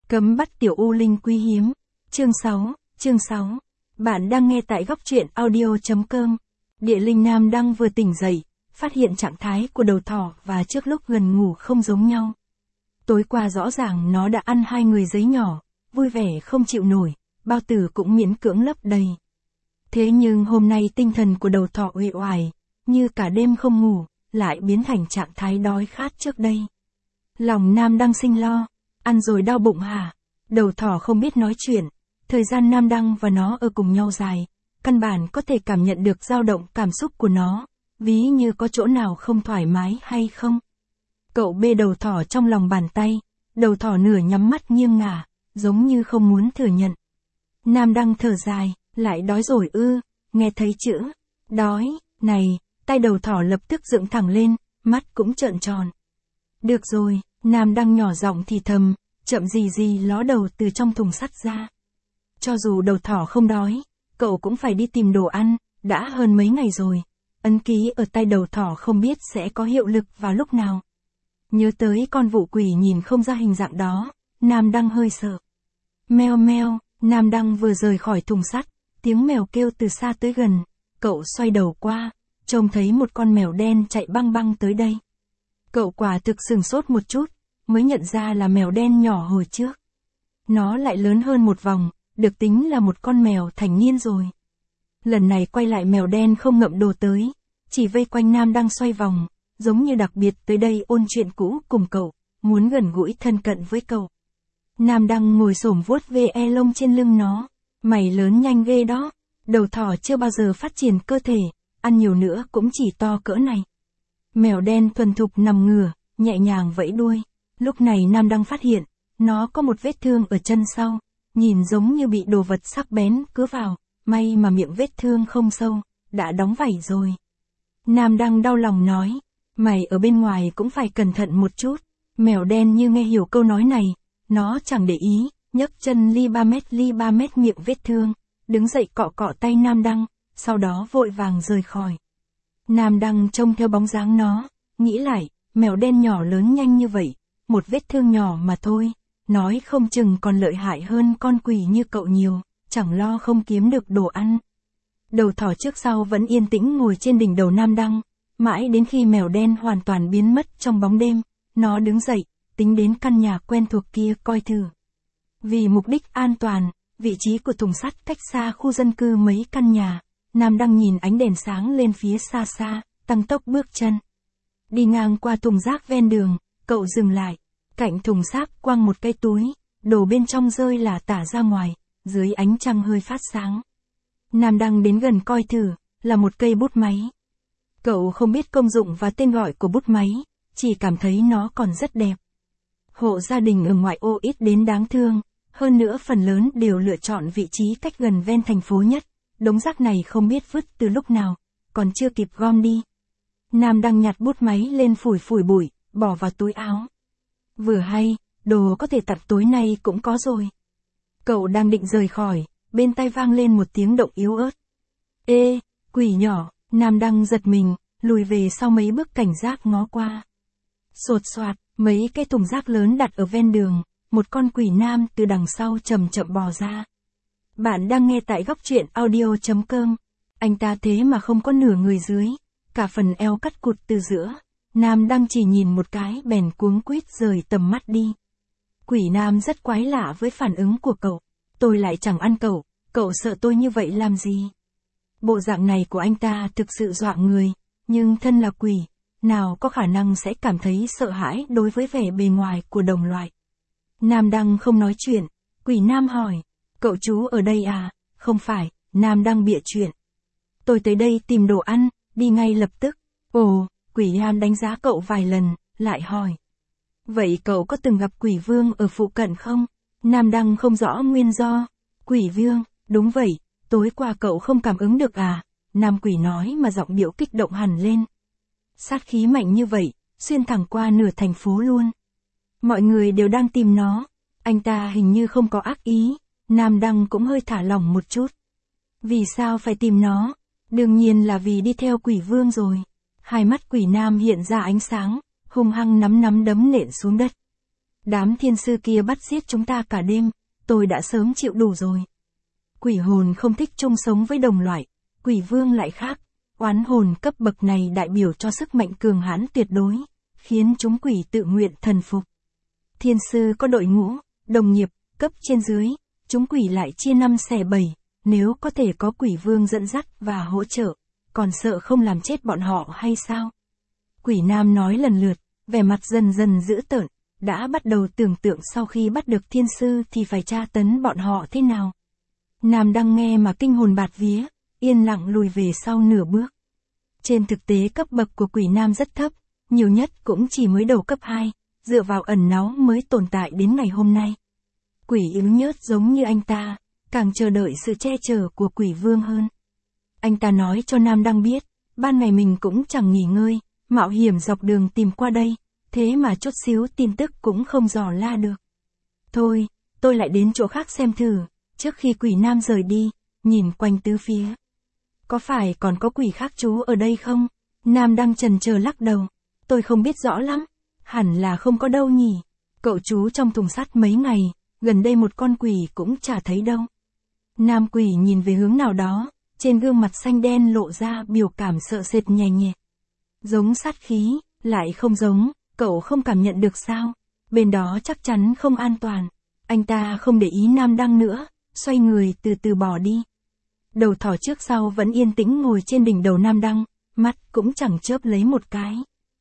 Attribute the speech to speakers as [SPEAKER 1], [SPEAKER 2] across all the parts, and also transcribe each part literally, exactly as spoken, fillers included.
[SPEAKER 1] Cấm bắt tiểu u linh quý hiếm. Chương sáu, chương sáu. Bạn đang nghe tại góc truyện audio.com. Địa linh nam đang vừa tỉnh dậy, phát hiện trạng thái của đầu thỏ và trước lúc gần ngủ không giống nhau. Tối qua rõ ràng nó đã ăn hai người giấy nhỏ, vui vẻ không chịu nổi, bao tử cũng miễn cưỡng lấp đầy. Thế nhưng hôm nay tinh thần của đầu thỏ uể oải, như cả đêm không ngủ, lại biến thành trạng thái đói khát trước đây. Lòng Nam đang sinh lo, ăn rồi đau bụng hả? Đầu thỏ không biết nói chuyện, thời gian Nam Đăng và nó ở cùng nhau dài, căn bản có thể cảm nhận được dao động cảm xúc của nó, ví như có chỗ nào không thoải mái hay không. Cậu bê đầu thỏ trong lòng bàn tay, đầu thỏ nửa nhắm mắt nghiêng ngả, giống như không muốn thừa nhận. Nam Đăng thở dài, lại đói rồi ư, nghe thấy chữ đói này, tay đầu thỏ lập tức dựng thẳng lên, mắt cũng trợn tròn. Được rồi, Nam Đăng nhỏ giọng thì thầm, chậm gì gì ló đầu từ trong thùng sắt ra. Cho dù đầu thỏ không đói, cậu cũng phải đi tìm đồ ăn, đã hơn mấy ngày rồi. Ấn ký ở tay đầu thỏ không biết sẽ có hiệu lực vào lúc nào. Nhớ tới con vụ quỷ nhìn không ra hình dạng đó, Nam Đăng hơi sợ. Meo meo, Nam Đăng vừa rời khỏi thùng sắt, tiếng mèo kêu từ xa tới gần, cậu xoay đầu qua, trông thấy một con mèo đen chạy băng băng tới đây. Cậu quả thực sửng sốt một chút, mới nhận ra là mèo đen nhỏ hồi trước. Nó lại lớn hơn một vòng, được tính là một con mèo thành niên rồi. Lần này quay lại mèo đen không ngậm đồ tới, chỉ vây quanh Nam Đăng xoay vòng, giống như đặc biệt tới đây ôn chuyện cũ cùng cậu, muốn gần gũi thân cận với cậu. Nam Đăng ngồi xổm vuốt ve e lông trên lưng nó, mày lớn nhanh ghê đó, đầu thỏ chưa bao giờ phát triển cơ thể, ăn nhiều nữa cũng chỉ to cỡ này. Mèo đen thuần thục nằm ngửa, nhẹ nhàng vẫy đuôi, lúc này Nam Đăng phát hiện, nó có một vết thương ở chân sau, nhìn giống như bị đồ vật sắc bén cứa vào, may mà miệng vết thương không sâu, đã đóng vảy rồi. Nam Đăng đau lòng nói, mày ở bên ngoài cũng phải cẩn thận một chút. Mèo đen như nghe hiểu câu nói này, nó chẳng để ý, nhấc chân ly ba mét ly ba mét miệng vết thương, đứng dậy cọ cọ tay Nam Đăng, sau đó vội vàng rời khỏi. Nam Đăng trông theo bóng dáng nó, nghĩ lại, mèo đen nhỏ lớn nhanh như vậy, một vết thương nhỏ mà thôi, nói không chừng còn lợi hại hơn con quỷ như cậu nhiều, chẳng lo không kiếm được đồ ăn. Đầu thỏ trước sau vẫn yên tĩnh ngồi trên đỉnh đầu Nam Đăng, mãi đến khi mèo đen hoàn toàn biến mất trong bóng đêm, nó đứng dậy, tính đến căn nhà quen thuộc kia coi thử. Vì mục đích an toàn, vị trí của thùng sắt cách xa khu dân cư mấy căn nhà, Nam Đăng nhìn ánh đèn sáng lên phía xa xa, tăng tốc bước chân. Đi ngang qua thùng rác ven đường, cậu dừng lại, cạnh thùng rác quăng một cây túi, đồ bên trong rơi là tả ra ngoài, dưới ánh trăng hơi phát sáng. Nam Đăng đến gần coi thử, là một cây bút máy. Cậu không biết công dụng và tên gọi của bút máy, chỉ cảm thấy nó còn rất đẹp. Hộ gia đình ở ngoại ô ít đến đáng thương, hơn nữa phần lớn đều lựa chọn vị trí cách gần ven thành phố nhất, đống rác này không biết vứt từ lúc nào, còn chưa kịp gom đi. Nam Đăng nhặt bút máy lên phủi phủi bụi, bỏ vào túi áo. Vừa hay, đồ có thể tặt tối nay cũng có rồi. Cậu đang định rời khỏi, bên tai vang lên một tiếng động yếu ớt. Ê, quỷ nhỏ, Nam Đăng giật mình, lùi về sau mấy bước cảnh giác ngó qua. Sột soạt, mấy cái thùng rác lớn đặt ở ven đường, một con quỷ nam từ đằng sau chậm chậm bò ra. Bạn đang nghe tại góc truyện audio.com. Anh ta thế mà không có nửa người dưới, cả phần eo cắt cụt từ giữa. Nam Đăng chỉ nhìn một cái bèn cuống quýt rời tầm mắt đi. Quỷ nam rất quái lạ với phản ứng của cậu. Tôi lại chẳng ăn cậu, cậu sợ tôi như vậy làm gì? Bộ dạng này của anh ta thực sự dọa người, nhưng thân là quỷ, nào có khả năng sẽ cảm thấy sợ hãi đối với vẻ bề ngoài của đồng loại. Nam Đăng không nói chuyện, quỷ nam hỏi, cậu chú ở đây à? Không phải, Nam Đăng bịa chuyện. Tôi tới đây tìm đồ ăn, đi ngay lập tức. Ồ, quỷ nam đánh giá cậu vài lần, lại hỏi. Vậy cậu có từng gặp quỷ vương ở phụ cận không? Nam Đăng không rõ nguyên do. Quỷ vương, đúng vậy, tối qua cậu không cảm ứng được à? Nam quỷ nói mà giọng điệu kích động hẳn lên. Sát khí mạnh như vậy, xuyên thẳng qua nửa thành phố luôn. Mọi người đều đang tìm nó, anh ta hình như không có ác ý, Nam Đăng cũng hơi thả lỏng một chút. Vì sao phải tìm nó? Đương nhiên là vì đi theo quỷ vương rồi. Hai mắt quỷ nam hiện ra ánh sáng, hung hăng nắm nắm đấm nện xuống đất. Đám thiên sư kia bắt giết chúng ta cả đêm, tôi đã sớm chịu đủ rồi. Quỷ hồn không thích chung sống với đồng loại, quỷ vương lại khác. Oán hồn cấp bậc này đại biểu cho sức mạnh cường hãn tuyệt đối, khiến chúng quỷ tự nguyện thần phục. Thiên sư có đội ngũ, đồng nghiệp, cấp trên dưới, chúng quỷ lại chia năm xẻ bảy, nếu có thể có quỷ vương dẫn dắt và hỗ trợ, còn sợ không làm chết bọn họ hay sao? Quỷ nam nói lần lượt, vẻ mặt dần dần dữ tợn, đã bắt đầu tưởng tượng sau khi bắt được thiên sư thì phải tra tấn bọn họ thế nào. Nam đang nghe mà kinh hồn bạt vía, yên lặng lùi về sau nửa bước. Trên thực tế cấp bậc của quỷ nam rất thấp, nhiều nhất cũng chỉ mới đầu cấp hai, dựa vào ẩn náu mới tồn tại đến ngày hôm nay. Quỷ yếu nhớt giống như anh ta, càng chờ đợi sự che chở của quỷ vương hơn. Anh ta nói cho Nam Đăng biết, ban ngày mình cũng chẳng nghỉ ngơi, mạo hiểm dọc đường tìm qua đây, thế mà chút xíu tin tức cũng không dò la được. Thôi, tôi lại đến chỗ khác xem thử, trước khi quỷ nam rời đi, nhìn quanh tứ phía. Có phải còn có quỷ khác trú ở đây không? Nam Đăng chần chờ lắc đầu, tôi không biết rõ lắm, hẳn là không có đâu nhỉ. Cậu trú trong thùng sắt mấy ngày, gần đây một con quỷ cũng chả thấy đâu. Nam quỷ nhìn về hướng nào đó, trên gương mặt xanh đen lộ ra biểu cảm sợ sệt nhẹ nhẹ. Giống sát khí, lại không giống, cậu không cảm nhận được sao? Bên đó chắc chắn không an toàn. Anh ta không để ý Nam Đăng nữa, xoay người từ từ bỏ đi. Đầu thỏ trước sau vẫn yên tĩnh ngồi trên đỉnh đầu Nam Đăng, mắt cũng chẳng chớp lấy một cái.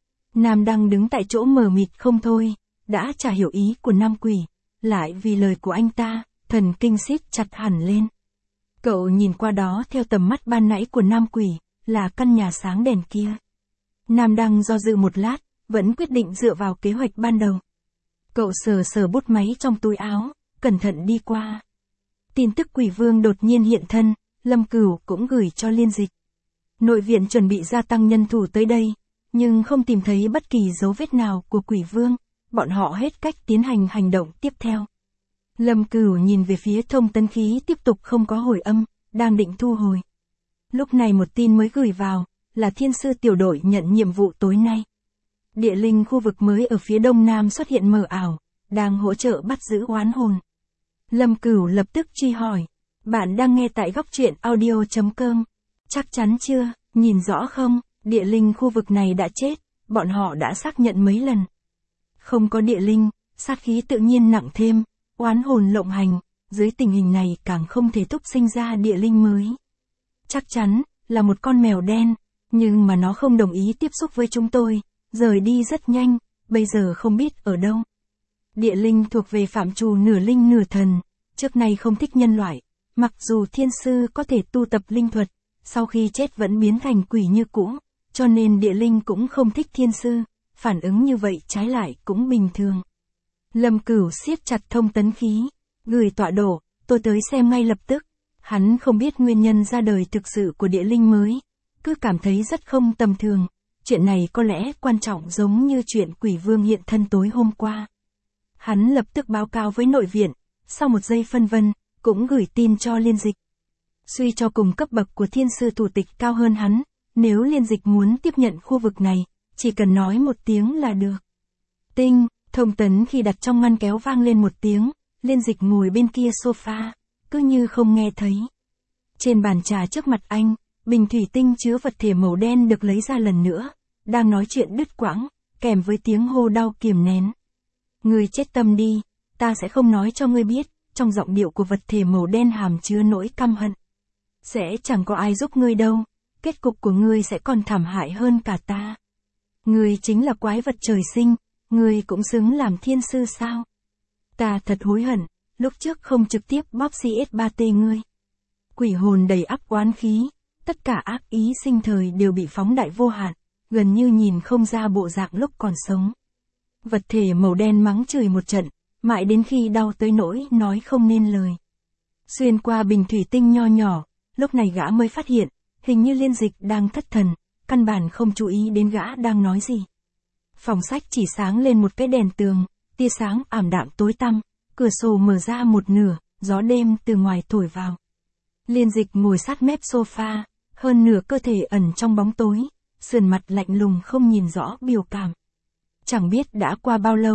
[SPEAKER 1] Nam Đăng đứng tại chỗ mờ mịt không thôi, đã chả hiểu ý của Nam quỷ, lại vì lời của anh ta, thần kinh siết chặt hẳn lên. Cậu nhìn qua đó theo tầm mắt ban nãy của Nam quỷ, là căn nhà sáng đèn kia. Nam Đăng do dự một lát, vẫn quyết định dựa vào kế hoạch ban đầu. Cậu sờ sờ bút máy trong túi áo, cẩn thận đi qua. Tin tức quỷ vương đột nhiên hiện thân, Lâm Cửu cũng gửi cho Liên Dịch. Nội viện chuẩn bị gia tăng nhân thủ tới đây, nhưng không tìm thấy bất kỳ dấu vết nào của quỷ vương, bọn họ hết cách tiến hành hành động tiếp theo. Lâm Cửu nhìn về phía thông tấn khí tiếp tục không có hồi âm, đang định thu hồi. Lúc này một tin mới gửi vào, là thiên sư tiểu đội nhận nhiệm vụ tối nay. Địa linh khu vực mới ở phía đông nam xuất hiện mờ ảo, đang hỗ trợ bắt giữ oán hồn. Lâm Cửu lập tức truy hỏi, bạn đang nghe tại góc truyện audio chấm com. Chắc chắn chưa, nhìn rõ không, địa linh khu vực này đã chết, bọn họ đã xác nhận mấy lần. Không có địa linh, sát khí tự nhiên nặng thêm, oán hồn lộng hành, dưới tình hình này càng không thể thúc sinh ra địa linh mới. Chắc chắn, là một con mèo đen, nhưng mà nó không đồng ý tiếp xúc với chúng tôi, rời đi rất nhanh, bây giờ không biết ở đâu. Địa linh thuộc về phạm trù nửa linh nửa thần, trước nay không thích nhân loại, mặc dù thiên sư có thể tu tập linh thuật, sau khi chết vẫn biến thành quỷ như cũ, cho nên địa linh cũng không thích thiên sư, phản ứng như vậy trái lại cũng bình thường. Lâm Cửu siết chặt thông tấn khí, gửi tọa độ, tôi tới xem ngay lập tức. Hắn không biết nguyên nhân ra đời thực sự của địa linh mới, cứ cảm thấy rất không tầm thường, chuyện này có lẽ quan trọng giống như chuyện quỷ vương hiện thân tối hôm qua. Hắn lập tức báo cáo với nội viện, sau một giây phân vân, cũng gửi tin cho Liên Dịch. Suy cho cùng cấp bậc của thiên sư thủ tịch cao hơn hắn, nếu Liên Dịch muốn tiếp nhận khu vực này, chỉ cần nói một tiếng là được. Tinh, thông tấn khi đặt trong ngăn kéo vang lên một tiếng, Liên Dịch ngồi bên kia sofa, cứ như không nghe thấy. Trên bàn trà trước mặt anh, bình thủy tinh chứa vật thể màu đen được lấy ra lần nữa, đang nói chuyện đứt quãng, kèm với tiếng hô đau kiềm nén. Ngươi chết tâm đi, ta sẽ không nói cho ngươi biết, trong giọng điệu của vật thể màu đen hàm chứa nỗi căm hận. Sẽ chẳng có ai giúp ngươi đâu, kết cục của ngươi sẽ còn thảm hại hơn cả ta. Ngươi chính là quái vật trời sinh, ngươi cũng xứng làm thiên sư sao? Ta thật hối hận, lúc trước không trực tiếp bóp xê ét ba tê ngươi. Quỷ hồn đầy ắp oán khí, tất cả ác ý sinh thời đều bị phóng đại vô hạn, gần như nhìn không ra bộ dạng lúc còn sống. Vật thể màu đen mắng chửi một trận, mãi đến khi đau tới nỗi nói không nên lời. Xuyên qua bình thủy tinh nho nhỏ, lúc này gã mới phát hiện, hình như Liên Dịch đang thất thần, căn bản không chú ý đến gã đang nói gì. Phòng sách chỉ sáng lên một cái đèn tường, tia sáng ảm đạm tối tăm, cửa sổ mở ra một nửa, gió đêm từ ngoài thổi vào. Liên Dịch ngồi sát mép sofa, hơn nửa cơ thể ẩn trong bóng tối, sườn mặt lạnh lùng không nhìn rõ biểu cảm. Chẳng biết đã qua bao lâu,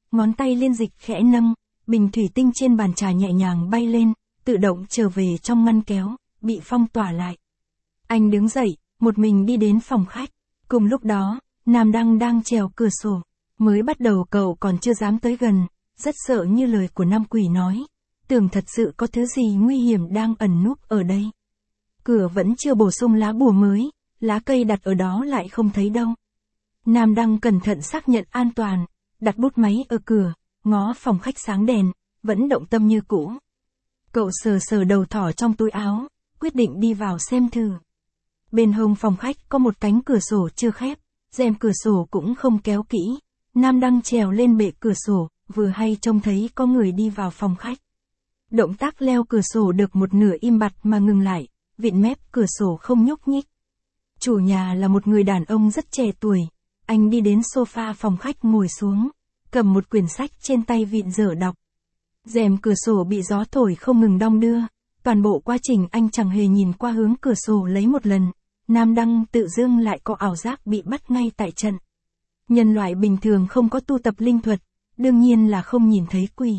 [SPEAKER 1] ngón tay Liên Dịch khẽ nâng, bình thủy tinh trên bàn trà nhẹ nhàng bay lên, tự động trở về trong ngăn kéo, bị phong tỏa lại. Anh đứng dậy, một mình đi đến phòng khách. Cùng lúc đó, Nam Đăng đang trèo cửa sổ. Mới bắt đầu cậu còn chưa dám tới gần, rất sợ như lời của Nam Quỷ nói. Tưởng thật sự có thứ gì nguy hiểm đang ẩn núp ở đây. Cửa vẫn chưa bổ sung lá bùa mới, lá cây đặt ở đó lại không thấy đâu. Nam Đăng cẩn thận xác nhận an toàn, đặt bút máy ở cửa, ngó phòng khách sáng đèn, vẫn động tâm như cũ. Cậu sờ sờ đầu thỏ trong túi áo, quyết định đi vào xem thử. Bên hông phòng khách có một cánh cửa sổ chưa khép, rèm cửa sổ cũng không kéo kỹ. Nam Đăng trèo lên bệ cửa sổ, vừa hay trông thấy có người đi vào phòng khách. Động tác leo cửa sổ được một nửa im bặt mà ngừng lại, vịn mép cửa sổ không nhúc nhích. Chủ nhà là một người đàn ông rất trẻ tuổi, anh đi đến sofa phòng khách ngồi xuống, cầm một quyển sách trên tay vịn dở đọc. Rèm cửa sổ bị gió thổi không ngừng đong đưa, toàn bộ quá trình anh chẳng hề nhìn qua hướng cửa sổ lấy một lần. Nam Đăng tự dưng lại có ảo giác bị bắt ngay tại trận. Nhân loại bình thường không có tu tập linh thuật, đương nhiên là không nhìn thấy quỷ.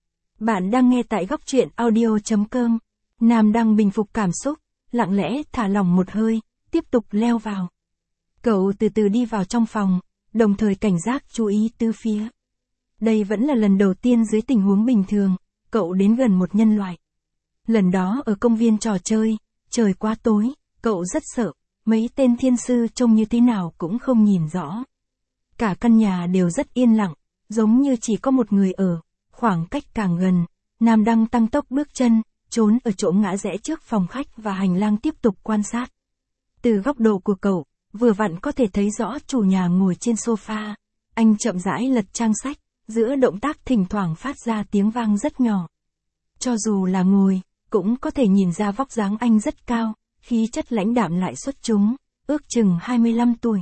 [SPEAKER 1] Bạn đang nghe tại góc truyện audio chấm com. Nam Đăng bình phục cảm xúc, lặng lẽ thả lỏng một hơi, tiếp tục leo vào. Cậu từ từ đi vào trong phòng, đồng thời cảnh giác chú ý tứ phía. Đây vẫn là lần đầu tiên dưới tình huống bình thường, cậu đến gần một nhân loại. Lần đó ở công viên trò chơi, trời quá tối, cậu rất sợ, mấy tên thiên sư trông như thế nào cũng không nhìn rõ. Cả căn nhà đều rất yên lặng, giống như chỉ có một người ở, khoảng cách càng gần, Nam Đăng tăng tốc bước chân, trốn ở chỗ ngã rẽ trước phòng khách và hành lang tiếp tục quan sát. Từ góc độ của cậu, vừa vặn có thể thấy rõ chủ nhà ngồi trên sofa, anh chậm rãi lật trang sách, giữa động tác thỉnh thoảng phát ra tiếng vang rất nhỏ. Cho dù là ngồi, cũng có thể nhìn ra vóc dáng anh rất cao, khí chất lãnh đạm lại xuất chúng, ước chừng hai mươi lăm tuổi.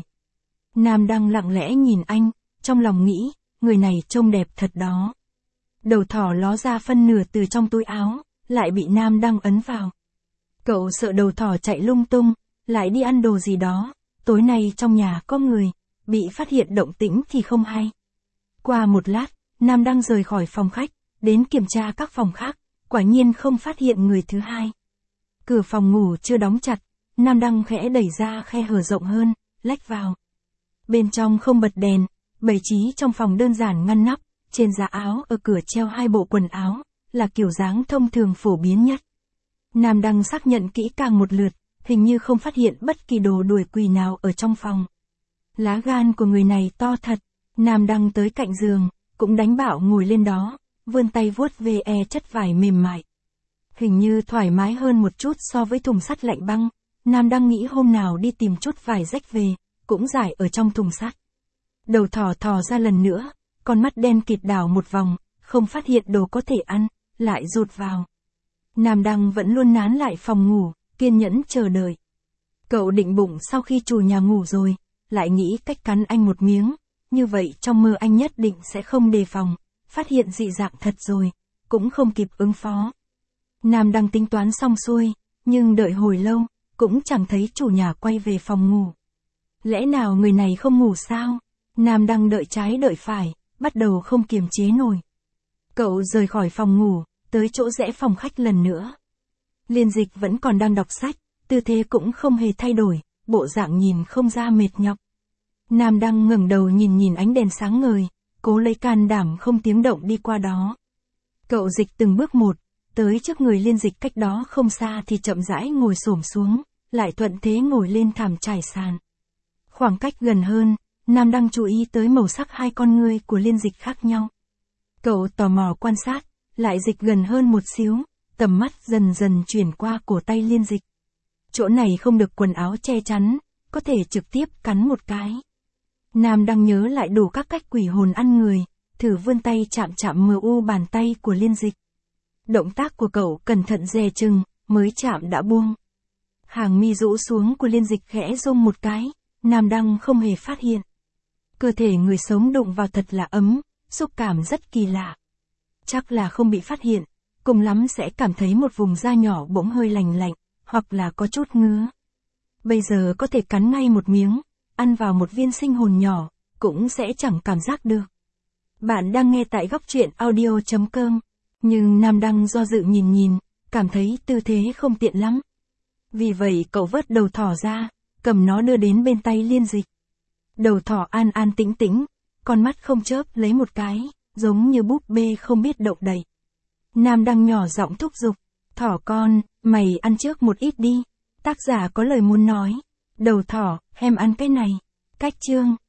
[SPEAKER 1] Nam Đăng lặng lẽ nhìn anh, trong lòng nghĩ, người này trông đẹp thật đó. Đầu thỏ ló ra phân nửa từ trong túi áo, lại bị Nam Đăng ấn vào. Cậu sợ đầu thỏ chạy lung tung, lại đi ăn đồ gì đó, tối nay trong nhà có người, bị phát hiện động tĩnh thì không hay. Qua một lát, Nam Đăng rời khỏi phòng khách, đến kiểm tra các phòng khác, quả nhiên không phát hiện người thứ hai. Cửa phòng ngủ chưa đóng chặt, Nam Đăng khẽ đẩy ra khe hở rộng hơn, lách vào. Bên trong không bật đèn, bày trí trong phòng đơn giản ngăn nắp, trên giá áo ở cửa treo hai bộ quần áo, là kiểu dáng thông thường phổ biến nhất. Nam Đăng xác nhận kỹ càng một lượt, hình như không phát hiện bất kỳ đồ đuổi quỷ nào ở trong phòng. Lá gan của người này to thật, Nam Đăng tới cạnh giường, cũng đánh bạo ngồi lên đó, vươn tay vuốt về e chất vải mềm mại. Hình như thoải mái hơn một chút so với thùng sắt lạnh băng, Nam Đăng nghĩ hôm nào đi tìm chút vải rách về, cũng giải ở trong thùng sắt. Đầu thỏ thò ra lần nữa, con mắt đen kịt đảo một vòng, không phát hiện đồ có thể ăn, lại rụt vào. Nam Đăng vẫn luôn nán lại phòng ngủ, kiên nhẫn chờ đợi. Cậu định bụng sau khi chủ nhà ngủ rồi, lại nghĩ cách cắn anh một miếng, như vậy trong mơ anh nhất định sẽ không đề phòng, phát hiện dị dạng thật rồi, cũng không kịp ứng phó. Nam Đăng tính toán xong xuôi, nhưng đợi hồi lâu, cũng chẳng thấy chủ nhà quay về phòng ngủ. Lẽ nào người này không ngủ sao? Nam Đăng đợi trái đợi phải, bắt đầu không kiềm chế nổi. Cậu rời khỏi phòng ngủ, tới chỗ rẽ phòng khách lần nữa. Liên Dịch vẫn còn đang đọc sách, tư thế cũng không hề thay đổi, bộ dạng nhìn không ra mệt nhọc. Nam Đăng ngẩng đầu nhìn nhìn ánh đèn sáng ngời, cố lấy can đảm không tiếng động đi qua đó. Cậu dịch từng bước một, tới trước người Liên Dịch cách đó không xa thì chậm rãi ngồi xổm xuống, lại thuận thế ngồi lên thảm trải sàn. Khoảng cách gần hơn, Nam Đăng chú ý tới màu sắc hai con ngươi của Liên Dịch khác nhau. Cậu tò mò quan sát, lại dịch gần hơn một xíu, tầm mắt dần dần chuyển qua cổ tay Liên Dịch. Chỗ này không được quần áo che chắn, có thể trực tiếp cắn một cái. Nam Đăng nhớ lại đủ các cách quỷ hồn ăn người, thử vươn tay chạm chạm mờ u bàn tay của Liên Dịch. Động tác của cậu cẩn thận dè chừng, mới chạm đã buông. Hàng mi rũ xuống của Liên Dịch khẽ rung một cái, Nam Đăng không hề phát hiện. Cơ thể người sống đụng vào thật là ấm, xúc cảm rất kỳ lạ. Chắc là không bị phát hiện, cùng lắm sẽ cảm thấy một vùng da nhỏ bỗng hơi lành lạnh, hoặc là có chút ngứa. Bây giờ có thể cắn ngay một miếng, ăn vào một viên sinh hồn nhỏ, cũng sẽ chẳng cảm giác được. Bạn đang nghe tại góc truyện audio.com. Nhưng Nam Đăng do dự nhìn nhìn, cảm thấy tư thế không tiện lắm. Vì vậy cậu vớt đầu thỏ ra, cầm nó đưa đến bên tay Liên Dịch. Đầu thỏ an an tĩnh tĩnh, con mắt không chớp lấy một cái, giống như búp bê không biết động đậy. Nam Đăng nhỏ giọng thúc giục, thỏ con, mày ăn trước một ít đi. Tác giả có lời muốn nói. Đầu thỏ, em ăn cái này. Cách chương.